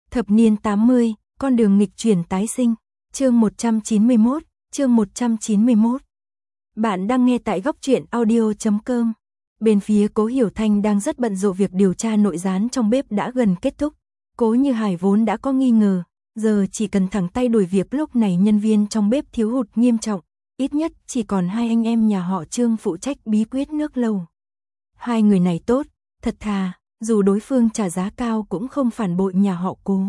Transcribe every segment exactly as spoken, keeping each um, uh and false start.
Thập niên tám mươi, con đường nghịch chuyển tái sinh, chương một trăm chín mươi mốt, chương một trăm chín mươi mốt. Bạn đang nghe tại góc truyện audio chấm com. Bên phía Cố Hiểu Thanh đang rất bận rộn việc điều tra nội gián trong bếp đã gần kết thúc. Cố Như Hải vốn đã có nghi ngờ, giờ chỉ cần thẳng tay đuổi việc lúc này nhân viên trong bếp thiếu hụt nghiêm trọng, ít nhất chỉ còn hai anh em nhà họ Trương phụ trách bí quyết nước lẩu. Hai người này tốt, thật thà, dù đối phương trả giá cao cũng không phản bội nhà họ Cố.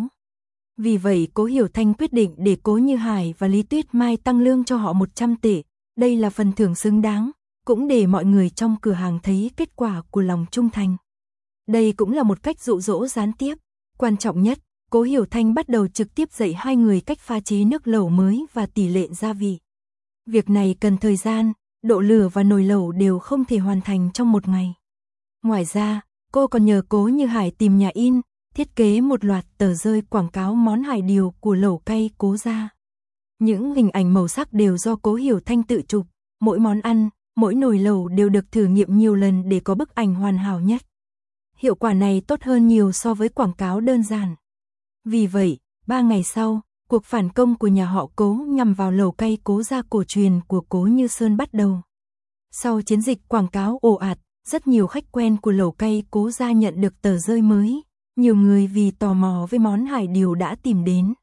Vì vậy Cố Hiểu Thanh quyết định để Cố Như Hải và Lý Tuyết Mai tăng lương cho họ một trăm tệ, đây là phần thưởng xứng đáng, cũng để mọi người trong cửa hàng thấy kết quả của lòng trung thành. Đây cũng là một cách dụ dỗ gián tiếp. Quan trọng nhất, Cố Hiểu Thanh bắt đầu trực tiếp dạy hai người cách pha chế nước lẩu mới và tỷ lệ gia vị. Việc này cần thời gian, độ lửa và nồi lẩu đều không thể hoàn thành trong một ngày. Ngoài ra, cô còn nhờ Cố Như Hải tìm nhà in, thiết kế một loạt tờ rơi quảng cáo món hải điều của lẩu cay Cố gia. Những hình ảnh màu sắc đều do Cố Hiểu Thanh tự chụp, mỗi món ăn, mỗi nồi lẩu đều được thử nghiệm nhiều lần để có bức ảnh hoàn hảo nhất. Hiệu quả này tốt hơn nhiều so với quảng cáo đơn giản. Vì vậy, ba ngày sau, cuộc phản công của nhà họ Cố nhằm vào lẩu cay Cố gia cổ truyền của Cố Như Sơn bắt đầu. Sau chiến dịch quảng cáo ồ ạt, rất nhiều khách quen của lẩu cay Cố gia nhận được tờ rơi mới, nhiều người vì tò mò với món hải điều đã tìm đến.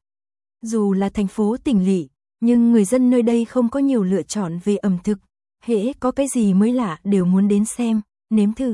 Dù là thành phố tỉnh lỵ, nhưng người dân nơi đây không có nhiều lựa chọn về ẩm thực, hễ có cái gì mới lạ đều muốn đến xem, nếm thử.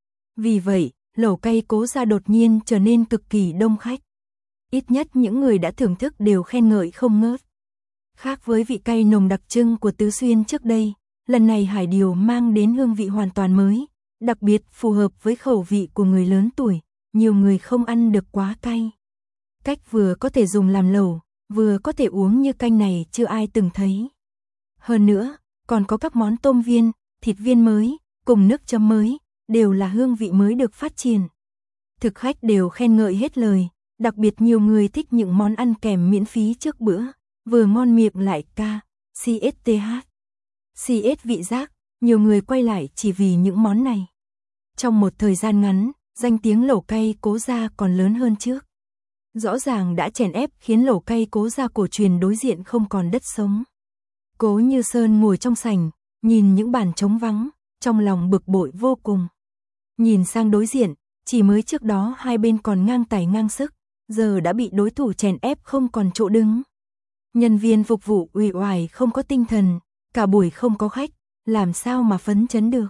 Vì vậy, lẩu cay Cố gia đột nhiên trở nên cực kỳ đông khách. Ít nhất những người đã thưởng thức đều khen ngợi không ngớt. Khác với vị cay nồng đặc trưng của Tứ Xuyên trước đây, lần này hải điều mang đến hương vị hoàn toàn mới, đặc biệt phù hợp với khẩu vị của người lớn tuổi, nhiều người không ăn được quá cay. Cách vừa có thể dùng làm lẩu, vừa có thể uống như canh này chưa ai từng thấy. Hơn nữa, còn có các món tôm viên, thịt viên mới, cùng nước chấm mới, đều là hương vị mới được phát triển. Thực khách đều khen ngợi hết lời, đặc biệt nhiều người thích những món ăn kèm miễn phí trước bữa, vừa ngon miệng lại ca, xê ét tê hát. xê ét vị giác, nhiều người quay lại chỉ vì những món này. Trong một thời gian ngắn, danh tiếng lẩu cay Cố gia còn lớn hơn trước. Rõ ràng đã chèn ép khiến lẩu cay Cố gia cổ truyền đối diện không còn đất sống. Cố Như Sơn ngồi trong sảnh, nhìn những bàn trống vắng, trong lòng bực bội vô cùng. Nhìn sang đối diện, chỉ mới trước đó hai bên còn ngang tài ngang sức, giờ đã bị đối thủ chèn ép không còn chỗ đứng. Nhân viên phục vụ uể oải không có tinh thần, cả buổi không có khách, làm sao mà phấn chấn được.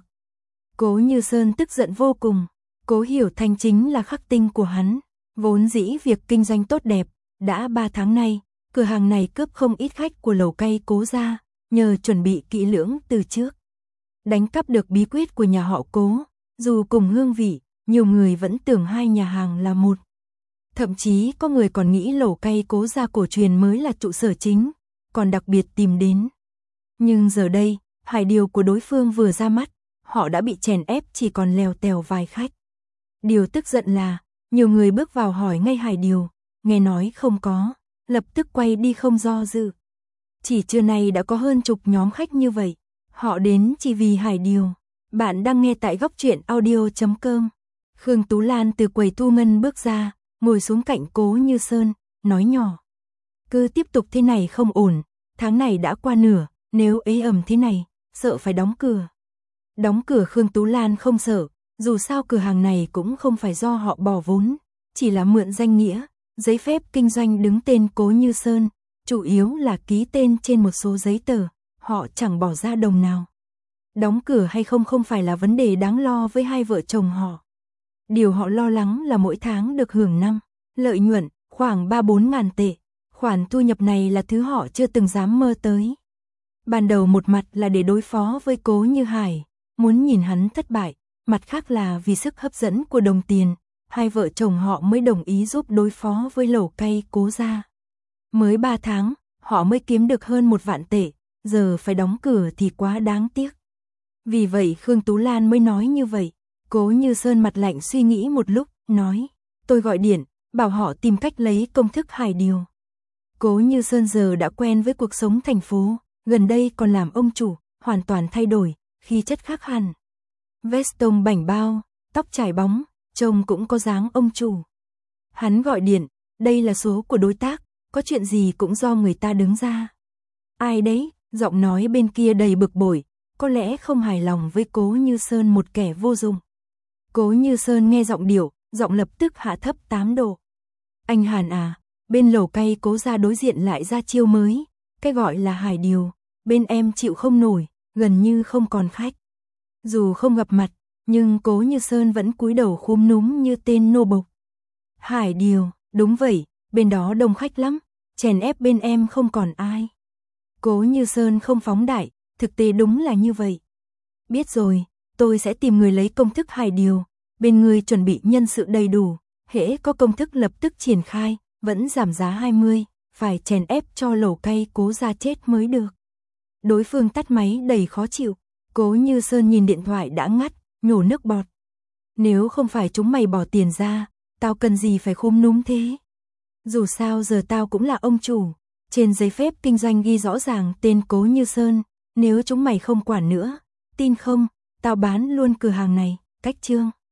Cố Như Sơn tức giận vô cùng, Cố Hiểu Thanh chính là khắc tinh của hắn, vốn dĩ việc kinh doanh tốt đẹp, đã ba tháng nay, cửa hàng này cướp không ít khách của lẩu cay Cố gia, nhờ chuẩn bị kỹ lưỡng từ trước. Đánh cắp được bí quyết của nhà họ Cố, dù cùng hương vị, nhiều người vẫn tưởng hai nhà hàng là một. Thậm chí có người còn nghĩ lẩu cay Cố gia cổ truyền mới là trụ sở chính, còn đặc biệt tìm đến. Nhưng giờ đây, hải điều của đối phương vừa ra mắt, họ đã bị chèn ép chỉ còn lèo tèo vài khách. Điều tức giận là, nhiều người bước vào hỏi ngay hải điều, nghe nói không có, lập tức quay đi không do dự. Chỉ trưa nay đã có hơn chục nhóm khách như vậy, họ đến chỉ vì hải điều. Bạn đang nghe tại góc truyện audio chấm com. Khương Tú Lan từ quầy thu ngân bước ra, ngồi xuống cạnh Cố Như Sơn, nói nhỏ. Cứ tiếp tục thế này không ổn, tháng này đã qua nửa, nếu ế ẩm thế này, sợ phải đóng cửa. Đóng cửa Khương Tú Lan không sợ, dù sao cửa hàng này cũng không phải do họ bỏ vốn, chỉ là mượn danh nghĩa, giấy phép kinh doanh đứng tên Cố Như Sơn, chủ yếu là ký tên trên một số giấy tờ, họ chẳng bỏ ra đồng nào. Đóng cửa hay không không phải là vấn đề đáng lo với hai vợ chồng họ. Điều họ lo lắng là mỗi tháng được hưởng năm, lợi nhuận, khoảng ba bốn ngàn tệ. Khoản thu nhập này là thứ họ chưa từng dám mơ tới. Ban đầu một mặt là để đối phó với Cố Như Hải, muốn nhìn hắn thất bại, mặt khác là vì sức hấp dẫn của đồng tiền, hai vợ chồng họ mới đồng ý giúp đối phó với lẩu cay Cố gia. Mới ba tháng, họ mới kiếm được hơn một vạn tệ, giờ phải đóng cửa thì quá đáng tiếc. Vì vậy Khương Tú Lan mới nói như vậy. Cố Như Sơn mặt lạnh suy nghĩ một lúc, nói, tôi gọi điện, bảo họ tìm cách lấy công thức hải điều. Cố Như Sơn giờ đã quen với cuộc sống thành phố, gần đây còn làm ông chủ, hoàn toàn thay đổi, khí chất khác hẳn. Vest tông bảnh bao, tóc trải bóng, trông cũng có dáng ông chủ. Hắn gọi điện, đây là số của đối tác, có chuyện gì cũng do người ta đứng ra. Ai đấy? Giọng nói bên kia đầy bực bội, có lẽ không hài lòng với Cố Như Sơn, một kẻ vô dụng. Cố Như Sơn nghe giọng điệu, giọng lập tức hạ thấp tám độ. Anh Hàn à, bên lẩu cay Cố gia đối diện lại ra chiêu mới, cái gọi là hải điều, bên em chịu không nổi, gần như không còn khách. Dù không gặp mặt, nhưng Cố Như Sơn vẫn cúi đầu khúm núm như tên nô bộc. Hải điều, đúng vậy, bên đó đông khách lắm, chèn ép bên em không còn ai. Cố Như Sơn không phóng đại, thực tế đúng là như vậy. Biết rồi, tôi sẽ tìm người lấy công thức hải điều, bên người chuẩn bị nhân sự đầy đủ, hễ có công thức lập tức triển khai, vẫn giảm giá hai mươi, phải chèn ép cho lẩu cay Cố gia chết mới được. Đối phương tắt máy đầy khó chịu, Cố Như Sơn nhìn điện thoại đã ngắt, nhổ nước bọt. Nếu không phải chúng mày bỏ tiền ra, tao cần gì phải khúm núm thế? Dù sao giờ tao cũng là ông chủ, trên giấy phép kinh doanh ghi rõ ràng tên Cố Như Sơn, nếu chúng mày không quản nữa, tin không, tao bán luôn cửa hàng này, cách chương.